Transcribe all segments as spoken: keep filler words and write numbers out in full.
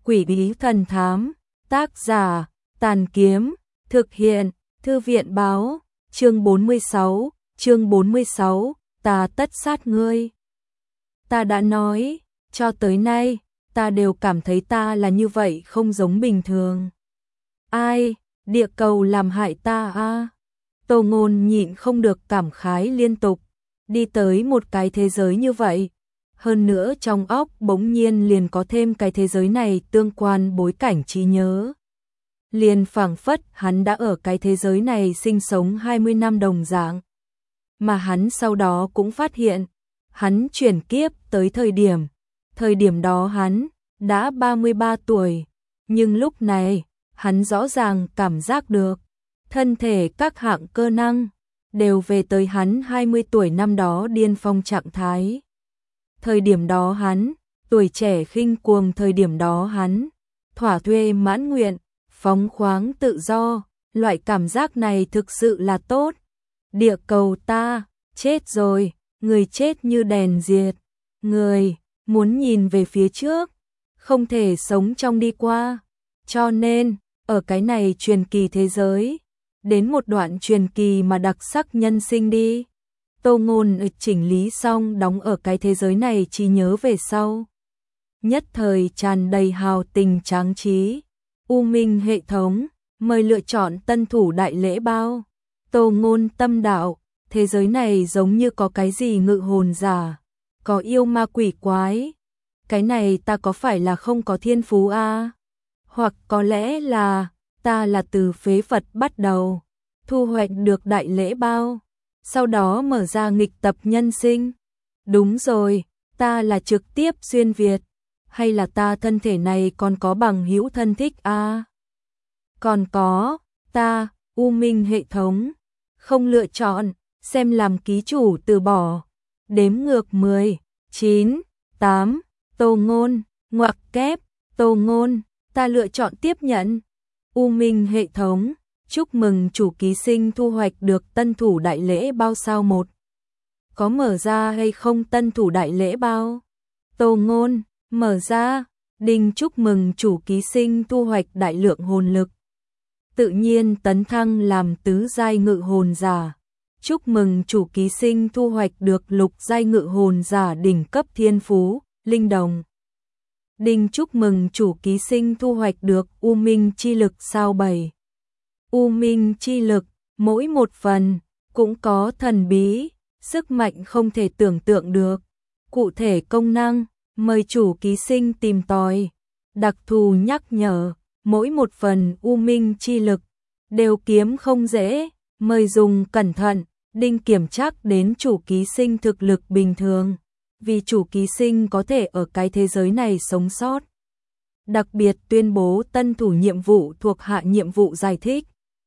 Quỷ bí thần thám, tác giả, Tàn Kiếm, thực hiện, Thư viện báo, chương bốn mươi sáu, chương bốn mươi sáu, ta tất sát ngươi. Ta đã nói, cho tới nay, ta đều cảm thấy ta là như vậy không giống bình thường. Ai, địa cầu làm hại ta a? À? Tô Ngôn nhịn không được cảm khái liên tục, đi tới một cái thế giới như vậy. Hơn nữa trong óc bỗng nhiên liền có thêm cái thế giới này tương quan bối cảnh trí nhớ. Liền phảng phất hắn đã ở cái thế giới này sinh sống hai mươi năm đồng dạng. Mà hắn sau đó cũng phát hiện, hắn chuyển kiếp tới thời điểm, thời điểm đó hắn đã ba mươi ba tuổi, nhưng lúc này, hắn rõ ràng cảm giác được, thân thể các hạng cơ năng đều về tới hắn hai mươi tuổi năm đó điên phong trạng thái. Thời điểm đó hắn, tuổi trẻ khinh cuồng, thời điểm đó hắn, thỏa thuê mãn nguyện, phóng khoáng tự do, loại cảm giác này thực sự là tốt. Địa cầu ta, chết rồi, người chết như đèn diệt, người, muốn nhìn về phía trước, không thể sống trong đi qua. Cho nên, ở cái này truyền kỳ thế giới, đến một đoạn truyền kỳ mà đặc sắc nhân sinh đi. Tô Ngôn chỉnh lý xong đóng ở cái thế giới này trí nhớ về sau. Nhất thời tràn đầy hào tình tráng trí. U Minh hệ thống, mời lựa chọn tân thủ đại lễ bao. Tô Ngôn tâm đạo, thế giới này giống như có cái gì ngự hồn giả, có yêu ma quỷ quái. Cái này ta có phải là không có thiên phú a? À? Hoặc có lẽ là ta là từ phế vật bắt đầu, thu hoạch được đại lễ bao, sau đó mở ra nghịch tập nhân sinh. Đúng rồi, ta là trực tiếp xuyên Việt, hay là ta thân thể này còn có bằng hữu thân thích a? À? Còn có, ta, U Minh hệ thống, không lựa chọn, xem làm ký chủ từ bỏ. Đếm ngược mười, chín, tám, Tô Ngôn, ngoặc kép, Tô Ngôn, ta lựa chọn tiếp nhận. U Minh hệ thống, chúc mừng chủ ký sinh thu hoạch được tân thủ đại lễ bao sao một. Có mở ra hay không tân thủ đại lễ bao? Tô Ngôn, mở ra. Đinh, chúc mừng chủ ký sinh thu hoạch đại lượng hồn lực. Tự nhiên tấn thăng làm tứ giai ngự hồn giả. Chúc mừng chủ ký sinh thu hoạch được lục giai ngự hồn giả đỉnh cấp thiên phú, linh đồng. Đinh, chúc mừng chủ ký sinh thu hoạch được U Minh chi lực sao bảy. U Minh chi lực, mỗi một phần, cũng có thần bí, sức mạnh không thể tưởng tượng được. Cụ thể công năng, mời chủ ký sinh tìm tòi. Đặc thù nhắc nhở, mỗi một phần U Minh chi lực, đều kiếm không dễ, mời dùng cẩn thận. Đinh, kiểm tra đến chủ ký sinh thực lực bình thường, vì chủ ký sinh có thể ở cái thế giới này sống sót. Đặc biệt tuyên bố tân thủ nhiệm vụ thuộc hạ nhiệm vụ giải thích.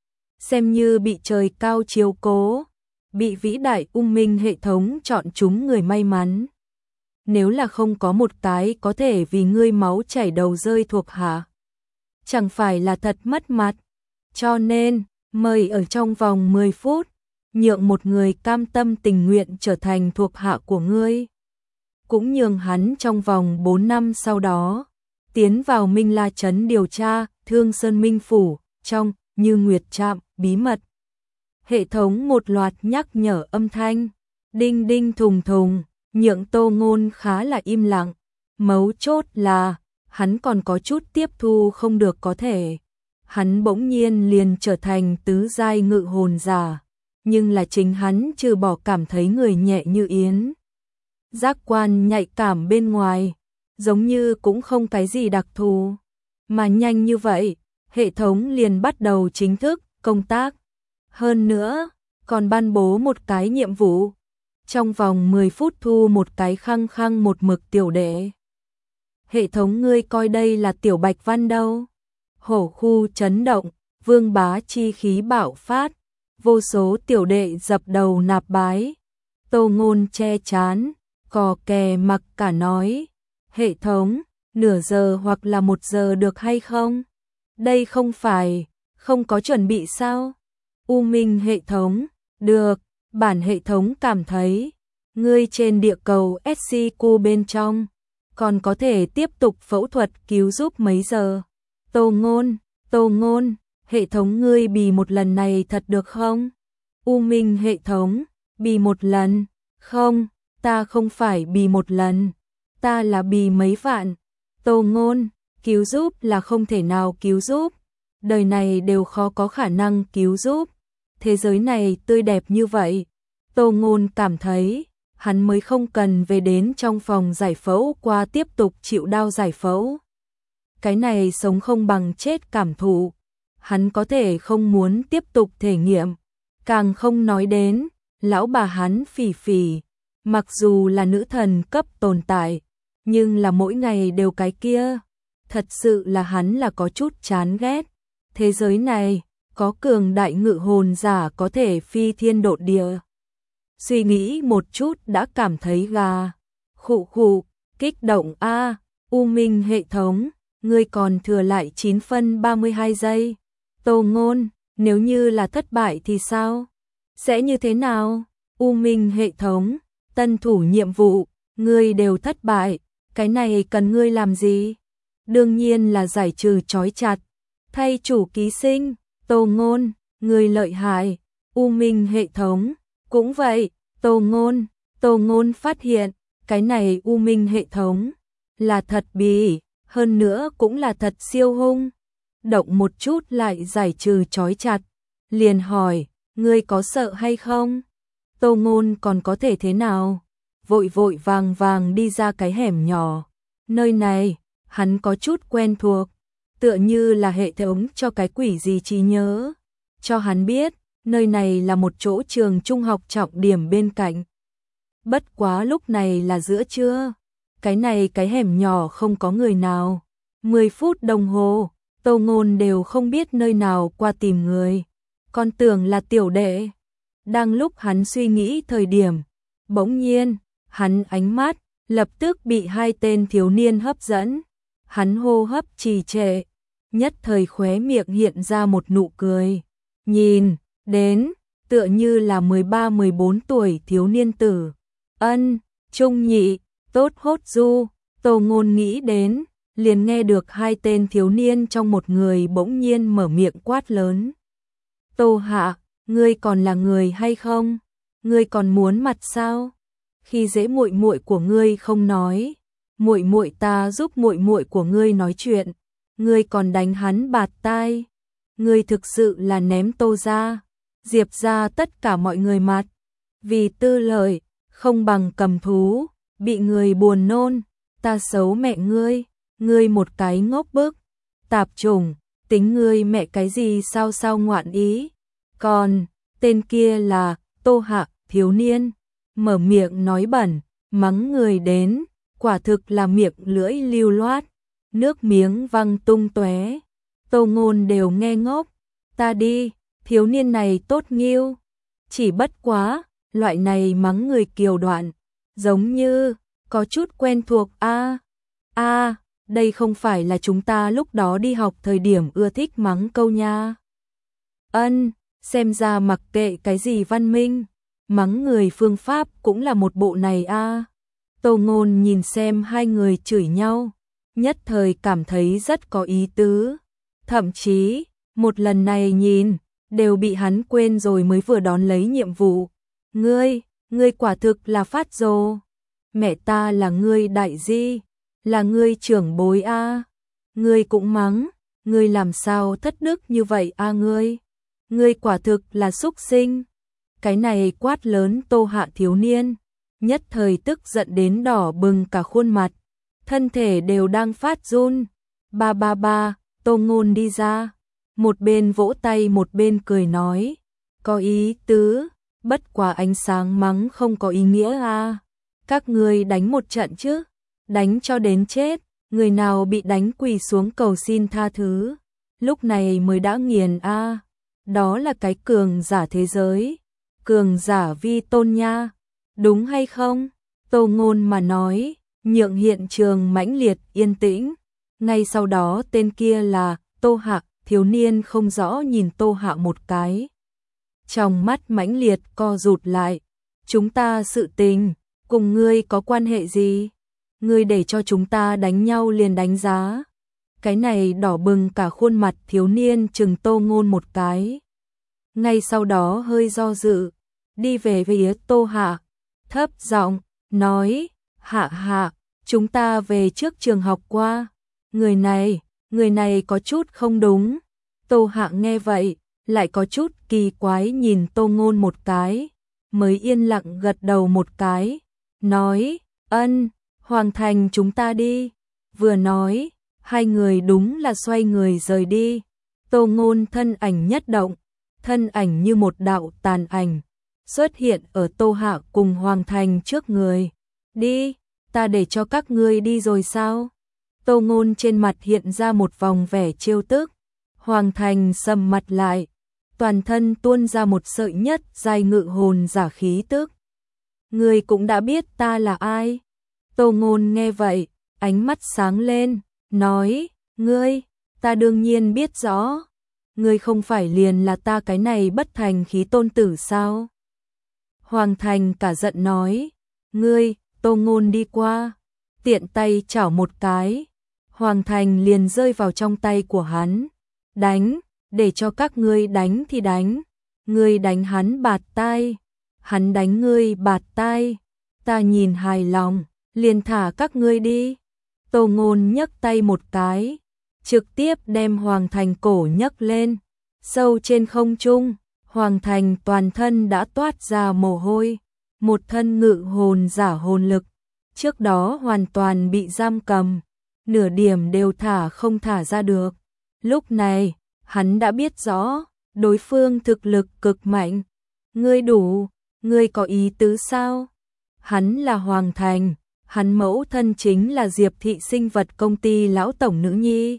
Xem như bị trời cao chiếu cố, bị vĩ đại U Minh hệ thống chọn chúng người may mắn. Nếu là không có một cái có thể vì ngươi máu chảy đầu rơi thuộc hạ, chẳng phải là thật mất mặt. Cho nên, mời ở trong vòng mười phút, nhượng một người cam tâm tình nguyện trở thành thuộc hạ của ngươi. Cũng nhường hắn trong vòng bốn năm sau đó, tiến vào Minh La Trấn điều tra, Thương Sơn Minh Phủ, trong, Như Nguyệt Trạm, bí mật. Hệ thống một loạt nhắc nhở âm thanh, đinh đinh thùng thùng, nhượng Tô Ngôn khá là im lặng. Mấu chốt là, hắn còn có chút tiếp thu không được có thể. Hắn bỗng nhiên liền trở thành tứ giai ngự hồn giả, nhưng là chính hắn trừ bỏ cảm thấy người nhẹ như yến. Giác quan nhạy cảm bên ngoài, giống như cũng không cái gì đặc thù. Mà nhanh như vậy, hệ thống liền bắt đầu chính thức công tác. Hơn nữa, còn ban bố một cái nhiệm vụ. Trong vòng mười phút thu một cái khăng khăng một mực tiểu đệ. Hệ thống ngươi coi đây là tiểu bạch văn đâu. Hổ khu chấn động, vương bá chi khí bạo phát. Vô số tiểu đệ dập đầu nạp bái. Tô Ngôn che chán, cò kè mặc cả nói. Hệ thống, nửa giờ hoặc là một giờ được hay không? Đây không phải, không có chuẩn bị sao? U Minh hệ thống, được, bản hệ thống cảm thấy, ngươi trên địa cầu ét xê Q bên trong, còn có thể tiếp tục phẫu thuật cứu giúp mấy giờ. Tô Ngôn, Tô Ngôn, hệ thống ngươi bì một lần này thật được không? U Minh hệ thống, bì một lần, không, ta không phải bì một lần, ta là bì mấy vạn. Tô Ngôn, cứu giúp là không thể nào cứu giúp, đời này đều khó có khả năng cứu giúp. Thế giới này tươi đẹp như vậy, Tô Ngôn cảm thấy hắn mới không cần về đến trong phòng giải phẫu qua tiếp tục chịu đau giải phẫu. Cái này sống không bằng chết cảm thụ, hắn có thể không muốn tiếp tục thể nghiệm, càng không nói đến lão bà hắn Phỉ Phỉ, mặc dù là nữ thần cấp tồn tại, nhưng là mỗi ngày đều cái kia, thật sự là hắn là có chút chán ghét. Thế giới này có cường đại ngự hồn giả có thể phi thiên độn địa. Suy nghĩ một chút đã cảm thấy gà. Khụ khụ, kích động a, U Minh hệ thống, ngươi còn thừa lại chín phân ba mươi hai giây. Tô Ngôn, nếu như là thất bại thì sao? Sẽ như thế nào? U Minh hệ thống, tân thủ nhiệm vụ, ngươi đều thất bại, cái này cần ngươi làm gì? Đương nhiên là giải trừ trói chặt. Thay chủ ký sinh, Tô Ngôn, ngươi lợi hại. U Minh hệ thống, cũng vậy. Tô Ngôn, Tô Ngôn phát hiện, cái này U Minh hệ thống là thật bỉ, hơn nữa cũng là thật siêu hung. Động một chút lại giải trừ trói chặt, liền hỏi, ngươi có sợ hay không? Tô Ngôn còn có thể thế nào? Vội vội vàng vàng đi ra cái hẻm nhỏ. Nơi này, hắn có chút quen thuộc, tựa như là hệ thống cho cái quỷ gì trí nhớ. Cho hắn biết, nơi này là một chỗ trường trung học trọng điểm bên cạnh. Bất quá lúc này là giữa trưa, cái này cái hẻm nhỏ không có người nào. mười phút đồng hồ, Tô Ngôn đều không biết nơi nào qua tìm người, còn tưởng là tiểu đệ. Đang lúc hắn suy nghĩ thời điểm, bỗng nhiên, hắn ánh mắt lập tức bị hai tên thiếu niên hấp dẫn. Hắn hô hấp trì trệ, nhất thời khóe miệng hiện ra một nụ cười. Nhìn đến, tựa như là mười ba mười bốn tuổi thiếu niên tử. Ân, Trung Nhị, Tốt Hốt Du. Tô Ngôn nghĩ đến, liền nghe được hai tên thiếu niên trong một người bỗng nhiên mở miệng quát lớn. Tô Hạ, ngươi còn là người hay không? Ngươi còn muốn mặt sao? Khi dễ muội muội của ngươi không nói, muội muội ta giúp muội muội của ngươi nói chuyện, ngươi còn đánh hắn bạt tai. Ngươi thực sự là ném Tô gia, Diệp gia tất cả mọi người mặt. Vì tư lợi, không bằng cầm thú, bị người buồn nôn, ta xấu mẹ ngươi, ngươi một cái ngốc bức, tạp chủng, tính ngươi mẹ cái gì sao sao ngoạn ý. Còn, tên kia là Tô Hạ, thiếu niên, mở miệng nói bẩn, mắng người đến, quả thực là miệng lưỡi lưu loát, nước miếng văng tung tóe. Tô Ngôn đều nghe ngốc, ta đi, thiếu niên này tốt nghiêu. Chỉ bất quá, loại này mắng người kiều đoạn, giống như có chút quen thuộc a. A, đây không phải là chúng ta lúc đó đi học thời điểm ưa thích mắng câu nha. Ân, xem ra mặc kệ cái gì văn minh, mắng người phương pháp cũng là một bộ này a. Tô Ngôn nhìn xem hai người chửi nhau, nhất thời cảm thấy rất có ý tứ. Thậm chí, một lần này nhìn, đều bị hắn quên rồi mới vừa đón lấy nhiệm vụ. Ngươi, ngươi quả thực là phát rồ. Mẹ ta là ngươi đại di, là ngươi trưởng bối a. Ngươi cũng mắng, ngươi làm sao thất đức như vậy a ngươi? Ngươi quả thực là súc sinh. Cái này quát lớn Tô Hạ thiếu niên, nhất thời tức giận đến đỏ bừng cả khuôn mặt, thân thể đều đang phát run. Ba ba ba, Tô Ngôn đi ra, một bên vỗ tay một bên cười nói, có ý tứ, bất quá ánh sáng mắng không có ý nghĩa a. Các ngươi đánh một trận chứ, đánh cho đến chết, người nào bị đánh quỳ xuống cầu xin tha thứ, lúc này mới đã nghiền a. Đó là cái cường giả thế giới, cường giả vi tôn nha, đúng hay không? Tô Ngôn mà nói, nhượng hiện trường mãnh liệt yên tĩnh. Ngay sau đó tên kia là Tô Hạ, thiếu niên không rõ nhìn Tô Hạ một cái, trong mắt mãnh liệt co rụt lại. Chúng ta sự tình, cùng ngươi có quan hệ gì? ngươi để cho chúng ta đánh nhau liền đánh giá. Cái này đỏ bừng cả khuôn mặt thiếu niên chừng Tô Ngôn một cái. Ngay sau đó hơi do dự, đi về phía Tô Hạ, thấp giọng nói, Hạ Hạ, chúng ta về trước trường học qua. Người này, người này có chút không đúng. Tô Hạ nghe vậy, lại có chút kỳ quái nhìn Tô Ngôn một cái, mới yên lặng gật đầu một cái, nói, ân, Hoàng Thành chúng ta đi. Vừa nói, hai người đúng là xoay người rời đi. Tô Ngôn thân ảnh nhất động, thân ảnh như một đạo tàn ảnh, xuất hiện ở Tô Hạ cùng Hoàng Thành trước người. Đi, ta để cho các ngươi đi rồi sao? Tô Ngôn trên mặt hiện ra một vòng vẻ trêu tức. Hoàng Thành sầm mặt lại, toàn thân tuôn ra một sợi nhất giai ngự hồn giả khí tức. Ngươi cũng đã biết ta là ai? Tô Ngôn nghe vậy, ánh mắt sáng lên, nói, ngươi, ta đương nhiên biết rõ. Ngươi không phải liền là ta cái này bất thành khí tôn tử sao? Hoàng Thành cả giận nói, ngươi, Tô Ngôn đi qua, tiện tay chảo một cái, Hoàng Thành liền rơi vào trong tay của hắn. Đánh, để cho các ngươi đánh thì đánh, ngươi đánh hắn bạt tai, hắn đánh ngươi bạt tai, ta nhìn hài lòng, liền thả các ngươi đi. Tô Ngôn nhấc tay một cái, trực tiếp đem Hoàng Thành cổ nhấc lên, sâu trên không trung, Hoàng Thành toàn thân đã toát ra mồ hôi, một thân ngự hồn giả hồn lực, trước đó hoàn toàn bị giam cầm, nửa điểm đều thả không thả ra được. Lúc này, hắn đã biết rõ, đối phương thực lực cực mạnh. Ngươi đủ, ngươi có ý tứ sao? Hắn là Hoàng Thành, hắn mẫu thân chính là Diệp Thị sinh vật công ty lão tổng nữ nhi.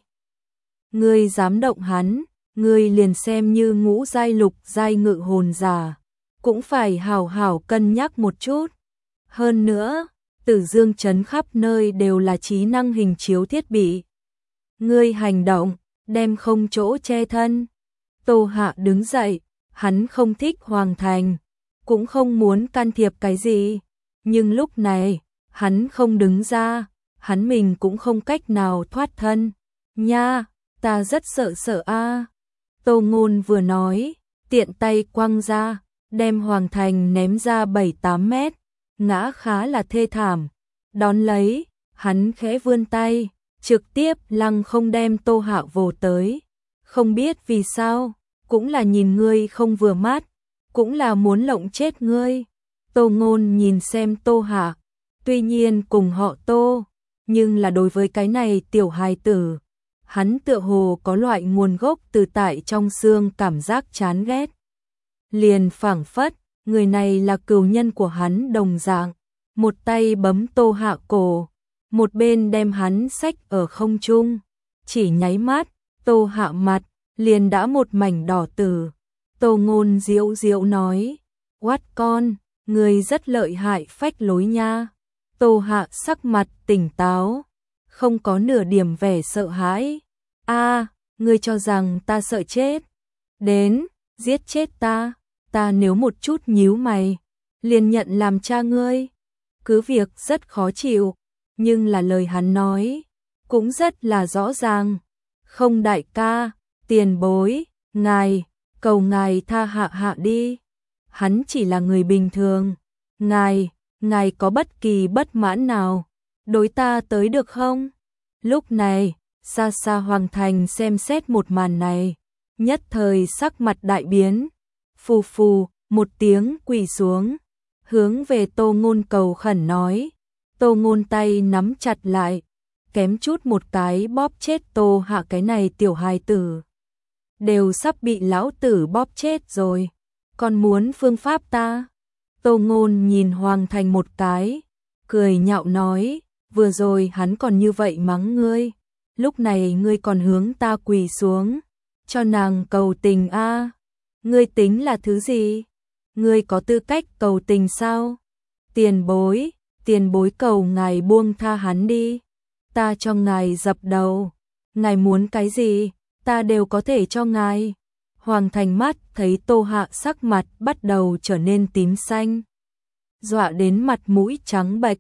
Ngươi dám động hắn, ngươi liền xem như ngũ giai lục giai ngự hồn giả, cũng phải hảo hảo cân nhắc một chút. Hơn nữa, Tử Dương trấn khắp nơi đều là trí năng hình chiếu thiết bị. Ngươi hành động, đem không chỗ che thân. Tô Hạ đứng dậy, hắn không thích Hoàng Thành, cũng không muốn can thiệp cái gì, nhưng lúc này, hắn không đứng ra, hắn mình cũng không cách nào thoát thân. Nha, ta rất sợ sợ a. Tô Ngôn vừa nói, tiện tay quăng ra, đem Hoàng Thành ném ra bảy tám mét, ngã khá là thê thảm. Đón lấy, hắn khẽ vươn tay, trực tiếp lăng không đem Tô Hạ vồ tới. Không biết vì sao, cũng là nhìn ngươi không vừa mắt, cũng là muốn lộng chết ngươi. Tô Ngôn nhìn xem Tô Hạ, tuy nhiên cùng họ Tô, nhưng là đối với cái này tiểu hài tử, hắn tựa hồ có loại nguồn gốc từ tại trong xương cảm giác chán ghét. Liền phảng phất, người này là cừu nhân của hắn đồng dạng, một tay bấm Tô Hạ cổ, một bên đem hắn xách ở không trung, chỉ nháy mắt, Tô Hạ mặt liền đã một mảnh đỏ tử. Tô Ngôn diễu diễu nói, "Quát con, người rất lợi hại phách lối nha." Tô Hạ sắc mặt tỉnh táo, không có nửa điểm vẻ sợ hãi. "A, ngươi cho rằng ta sợ chết? Đến, giết chết ta, ta nếu một chút nhíu mày, liền nhận làm cha ngươi." Cứ việc rất khó chịu, nhưng là lời hắn nói cũng rất là rõ ràng. "Không đại ca, tiền bối, ngài, cầu ngài tha Hạ Hạ đi. Hắn chỉ là người bình thường. Ngài, ngài có bất kỳ bất mãn nào đối ta tới được không?" Lúc này, xa xa Hoàng Thành xem xét một màn này, nhất thời sắc mặt đại biến, phù phù, một tiếng quỳ xuống, hướng về Tô Ngôn cầu khẩn nói. Tô Ngôn tay nắm chặt lại, kém chút một cái bóp chết Tô Hạ cái này tiểu hài tử. Đều sắp bị lão tử bóp chết rồi, còn muốn phương pháp ta? Tô Ngôn nhìn Hoàng Thành một cái, cười nhạo nói, vừa rồi hắn còn như vậy mắng ngươi, lúc này ngươi còn hướng ta quỳ xuống, cho nàng cầu tình a? Ngươi tính là thứ gì? Ngươi có tư cách cầu tình sao? Tiền bối, tiền bối cầu ngài buông tha hắn đi, ta cho ngài dập đầu, ngài muốn cái gì, ta đều có thể cho ngài. Hoàng Thành mắt thấy Tô Hạ sắc mặt bắt đầu trở nên tím xanh, dọa đến mặt mũi trắng bệch,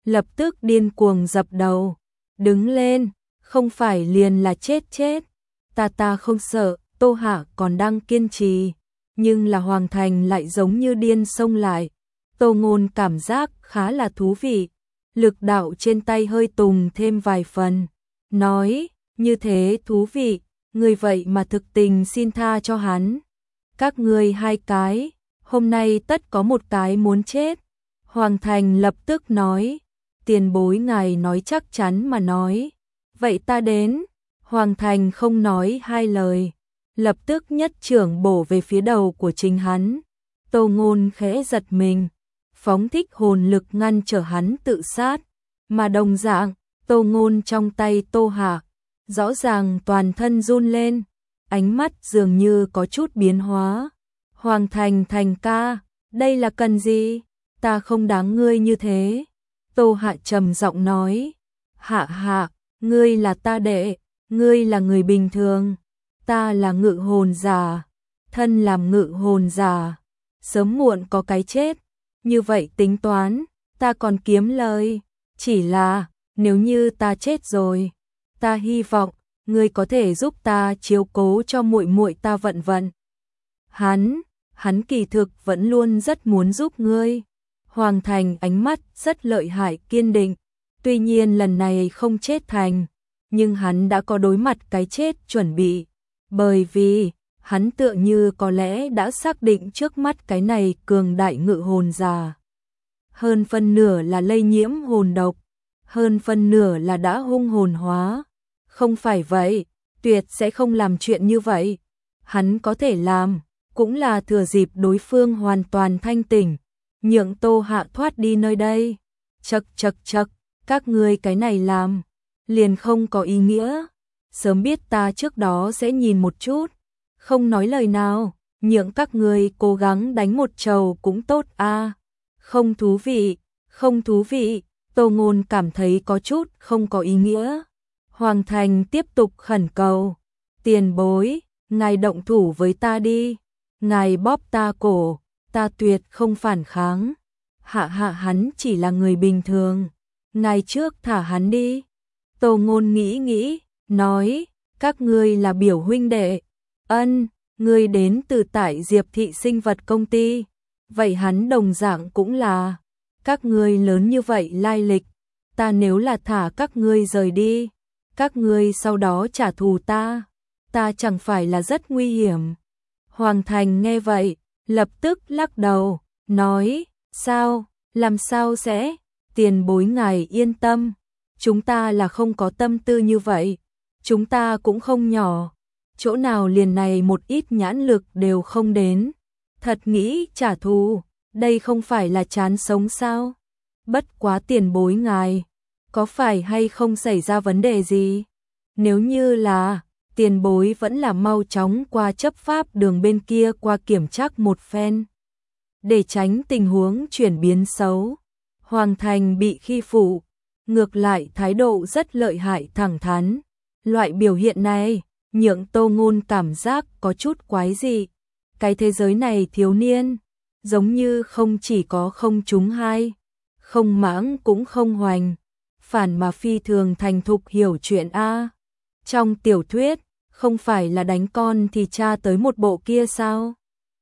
lập tức điên cuồng dập đầu. Đứng lên, không phải liền là chết chết. Ta ta không sợ, Tô Hạ còn đang kiên trì. Nhưng là Hoàng Thành lại giống như điên xông lại. Tô Ngôn cảm giác khá là thú vị. Lực đạo trên tay hơi tùng thêm vài phần. Nói, như thế thú vị, người vậy mà thực tình xin tha cho hắn. Các ngươi hai cái, hôm nay tất có một cái muốn chết. Hoàng Thành lập tức nói, tiền bối ngài nói chắc chắn mà nói. Vậy ta đến. Hoàng Thành không nói hai lời, lập tức nhất trưởng bổ về phía đầu của chính hắn. Tô Ngôn khẽ giật mình, phóng thích hồn lực ngăn trở hắn tự sát. Mà đồng dạng, Tô Ngôn trong tay Tô Hạ, rõ ràng toàn thân run lên, ánh mắt dường như có chút biến hóa. Hoàng Thành Thành ca, đây là cần gì? Ta không đáng ngươi như thế. Tô Hạ trầm giọng nói, Hạ Hạ, ngươi là ta đệ, ngươi là người bình thường, ta là ngự hồn giả, thân làm ngự hồn giả, sớm muộn có cái chết, như vậy tính toán, ta còn kiếm lời, chỉ là, nếu như ta chết rồi, ta hy vọng, ngươi có thể giúp ta chiếu cố cho muội muội ta vận vận. Hắn, hắn kỳ thực vẫn luôn rất muốn giúp ngươi. Hoàng Thành ánh mắt rất lợi hại kiên định, tuy nhiên lần này không chết thành, nhưng hắn đã có đối mặt cái chết chuẩn bị, bởi vì hắn tựa như có lẽ đã xác định trước mắt cái này cường đại ngự hồn giả. Hơn phân nửa là lây nhiễm hồn độc, hơn phân nửa là đã hung hồn hóa. Không phải vậy, tuyệt sẽ không làm chuyện như vậy. Hắn có thể làm, cũng là thừa dịp đối phương hoàn toàn thanh tỉnh, nhượng Tô Hạ thoát đi nơi đây. Chậc chậc chậc, các ngươi cái này làm, liền không có ý nghĩa. Sớm biết ta trước đó sẽ nhìn một chút, không nói lời nào, nhượng các ngươi cố gắng đánh một trầu cũng tốt a. À. Không thú vị, không thú vị, Tô Ngôn cảm thấy có chút không có ý nghĩa. Hoàng Thành tiếp tục khẩn cầu, tiền bối, ngài động thủ với ta đi, ngài bóp ta cổ, ta tuyệt không phản kháng. Hạ hạ hắn chỉ là người bình thường, ngài trước thả hắn đi. Tô Ngôn nghĩ nghĩ, nói, các ngươi là biểu huynh đệ. Ân, ngươi đến từ tại Diệp thị sinh vật công ty, vậy hắn đồng dạng cũng là. Các ngươi lớn như vậy lai lịch, ta nếu là thả các ngươi rời đi, các ngươi sau đó trả thù ta, ta chẳng phải là rất nguy hiểm. Hoàng Thành nghe vậy, lập tức lắc đầu, nói, sao, làm sao sẽ, tiền bối ngài yên tâm, chúng ta là không có tâm tư như vậy, chúng ta cũng không nhỏ, chỗ nào liền này một ít nhãn lực đều không đến, thật nghĩ trả thù, đây không phải là chán sống sao, bất quá tiền bối ngài, có phải hay không xảy ra vấn đề gì, nếu như là, tiền bối vẫn là mau chóng qua chấp pháp đường bên kia qua kiểm tra một phen, để tránh tình huống chuyển biến xấu. Hoàng Thành bị khi phụ, ngược lại thái độ rất lợi hại thẳng thắn, loại biểu hiện này, nhượng Tô Ngôn cảm giác có chút quái dị. Cái thế giới này thiếu niên, giống như không chỉ có không trúng hai, không mãng cũng không hoành, phản mà phi thường thành thục hiểu chuyện a. Trong tiểu thuyết, không phải là đánh con thì tra tới một bộ kia sao?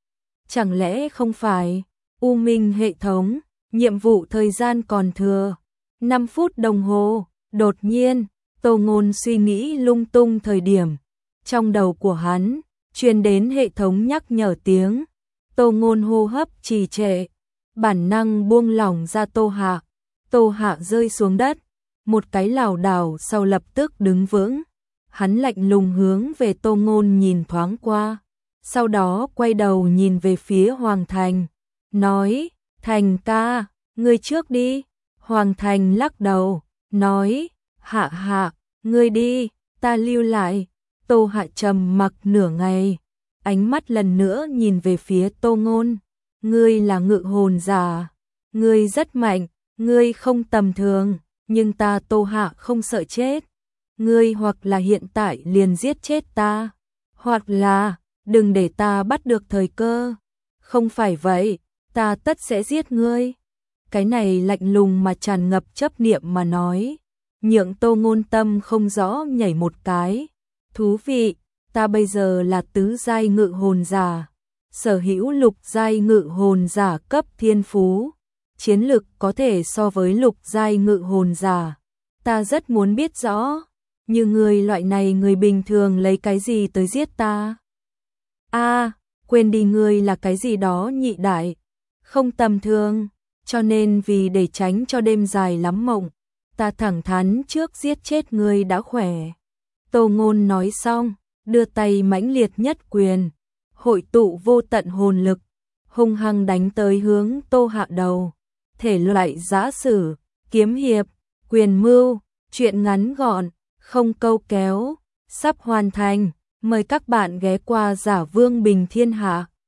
Chẳng lẽ không phải? U Minh hệ thống, nhiệm vụ thời gian còn thừa năm phút đồng hồ. Đột nhiên, Tô Ngôn suy nghĩ lung tung thời điểm, trong đầu của hắn truyền đến hệ thống nhắc nhở tiếng. Tô Ngôn hô hấp trì trệ, bản năng buông lỏng ra Tô Hạ. Tô Hạ rơi xuống đất, một cái lảo đảo sau lập tức đứng vững. Hắn lạnh lùng hướng về Tô Ngôn nhìn thoáng qua, sau đó quay đầu nhìn về phía Hoàng Thành, nói, Thành ca, ngươi trước đi. Hoàng Thành lắc đầu, nói, Hạ Hạ, ngươi đi, ta lưu lại. Tô Hạ trầm mặc nửa ngày, ánh mắt lần nữa nhìn về phía Tô Ngôn, ngươi là ngự hồn giả, ngươi rất mạnh, ngươi không tầm thường, nhưng ta Tô Hạ không sợ chết. Ngươi hoặc là hiện tại liền giết chết ta, hoặc là đừng để ta bắt được thời cơ. Không phải vậy, ta tất sẽ giết ngươi. cái này lạnh lùng mà tràn ngập chấp niệm mà nói, nhượng Tô Ngôn tâm không rõ nhảy một cái. Thú vị, ta bây giờ là tứ giai ngự hồn giả, sở hữu lục giai ngự hồn giả cấp thiên phú, chiến lực có thể so với lục giai ngự hồn giả. Ta rất muốn biết rõ, như người loại này người bình thường lấy cái gì tới giết ta? A, quên đi, ngươi là cái gì đó nhị đại, không tầm thường, cho nên vì để tránh cho đêm dài lắm mộng, ta thẳng thắn trước giết chết ngươi đã khỏe. Tô Ngôn nói xong, đưa tay mãnh liệt nhất quyền, hội tụ vô tận hồn lực, hung hăng đánh tới hướng Tô Hạ đầu. Thể loại giã sử, kiếm hiệp, quyền mưu, truyện ngắn gọn, không câu kéo, sắp hoàn thành. Mời các bạn ghé qua Giả Vương Bình Thiên Hạ.